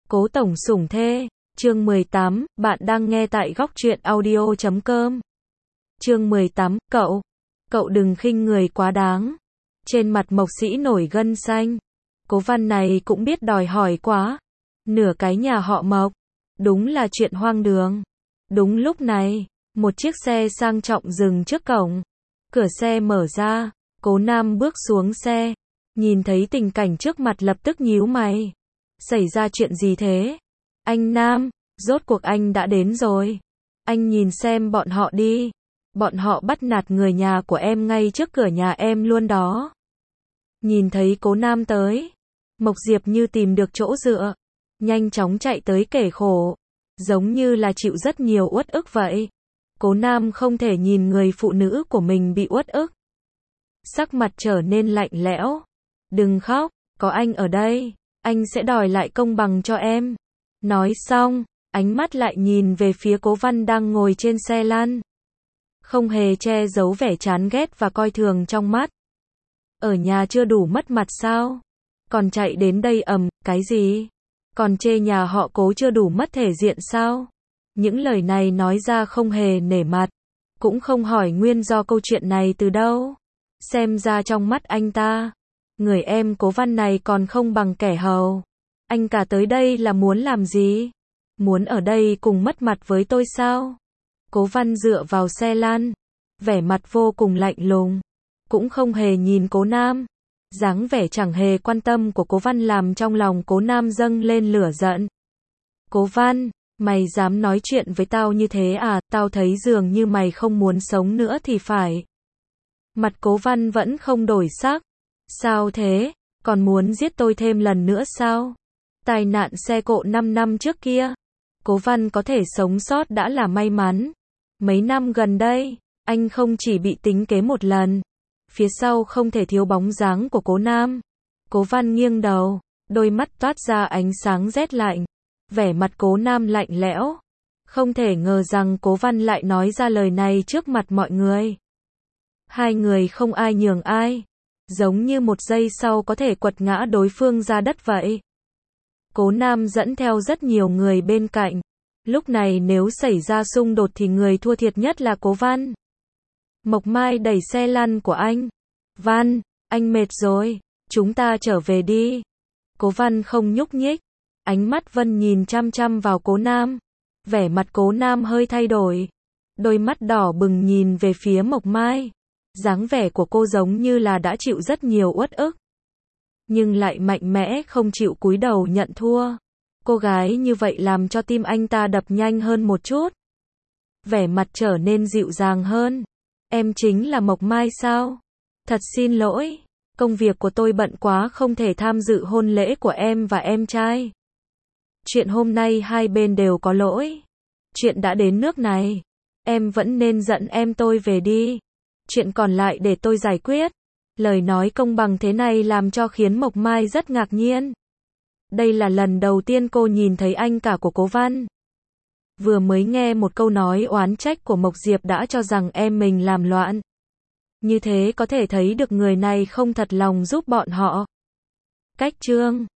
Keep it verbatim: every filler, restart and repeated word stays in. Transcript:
Cố tổng sủng thê, chương mười tám, bạn đang nghe tại góc truyện audio chấm com. Chương mười tám, cậu, cậu đừng khinh người quá đáng. Trên mặt Mộc Sĩ nổi gân xanh. Cố Văn này cũng biết đòi hỏi quá. Nửa cái nhà họ Mộc, đúng là chuyện hoang đường. Đúng lúc này, một chiếc xe sang trọng dừng trước cổng. Cửa xe mở ra, Cố Nam bước xuống xe, nhìn thấy tình cảnh trước mặt lập tức nhíu mày. Xảy ra chuyện gì thế? Anh Nam, rốt cuộc anh đã đến rồi. Anh nhìn xem bọn họ đi. Bọn họ bắt nạt người nhà của em ngay trước cửa nhà em luôn đó. Nhìn thấy Cố Nam tới, Mộc Diệp như tìm được chỗ dựa, nhanh chóng chạy tới kể khổ, giống như là chịu rất nhiều uất ức vậy. Cố Nam không thể nhìn người phụ nữ của mình bị uất ức. Sắc mặt trở nên lạnh lẽo. Đừng khóc, có anh ở đây, anh sẽ đòi lại công bằng cho em. Nói xong, ánh mắt lại nhìn về phía Cố Văn đang ngồi trên xe lăn. Không hề che giấu vẻ chán ghét và coi thường trong mắt. Ở nhà chưa đủ mất mặt sao? Còn chạy đến đây ầm, cái gì? Còn chê nhà họ Cố chưa đủ mất thể diện sao? Những lời này nói ra không hề nể mặt, cũng không hỏi nguyên do câu chuyện này từ đâu. Xem ra trong mắt anh ta, người em Cố Văn này còn không bằng kẻ hầu. Anh cả tới đây là muốn làm gì? Muốn ở đây cùng mất mặt với tôi sao? Cố Văn dựa vào xe lăn, vẻ mặt vô cùng lạnh lùng, cũng không hề nhìn Cố Nam. Dáng vẻ chẳng hề quan tâm của Cố Văn làm trong lòng Cố Nam dâng lên lửa giận. Cố Văn, mày dám nói chuyện với tao như thế à? Tao thấy dường như mày không muốn sống nữa thì phải. Mặt Cố Văn vẫn không đổi sắc. Sao thế? Còn muốn giết tôi thêm lần nữa sao? Tai nạn xe cộ năm năm trước kia, Cố Văn có thể sống sót đã là may mắn. Mấy năm gần đây, anh không chỉ bị tính kế một lần, phía sau không thể thiếu bóng dáng của Cố Nam. Cố Văn nghiêng đầu, đôi mắt toát ra ánh sáng rét lạnh. Vẻ mặt Cố Nam lạnh lẽo. Không thể ngờ rằng Cố Văn lại nói ra lời này trước mặt mọi người. Hai người không ai nhường ai, giống như một giây sau có thể quật ngã đối phương ra đất vậy. Cố Nam dẫn theo rất nhiều người bên cạnh. Lúc này nếu xảy ra xung đột thì người thua thiệt nhất là Cố Văn. Mộc Mai đẩy xe lăn của anh. Văn, anh mệt rồi, chúng ta trở về đi. Cố Văn không nhúc nhích. Ánh mắt Vân nhìn chăm chăm vào Cố Nam. Vẻ mặt Cố Nam hơi thay đổi. Đôi mắt đỏ bừng nhìn về phía Mộc Mai. Dáng vẻ của cô giống như là đã chịu rất nhiều uất ức, nhưng lại mạnh mẽ không chịu cúi đầu nhận thua. Cô gái như vậy làm cho tim anh ta đập nhanh hơn một chút. Vẻ mặt trở nên dịu dàng hơn. Em chính là Mộc Mai sao? Thật xin lỗi, công việc của tôi bận quá không thể tham dự hôn lễ của em và em trai. Chuyện hôm nay hai bên đều có lỗi. Chuyện đã đến nước này, em vẫn nên dẫn em tôi về đi. Chuyện còn lại để tôi giải quyết. Lời nói công bằng thế này làm cho khiến Mộc Mai rất ngạc nhiên. Đây là lần đầu tiên cô nhìn thấy anh cả của Cố Văn. Vừa mới nghe một câu nói oán trách của Mộc Diệp đã cho rằng em mình làm loạn. Như thế có thể thấy được người này không thật lòng giúp bọn họ. Cách chương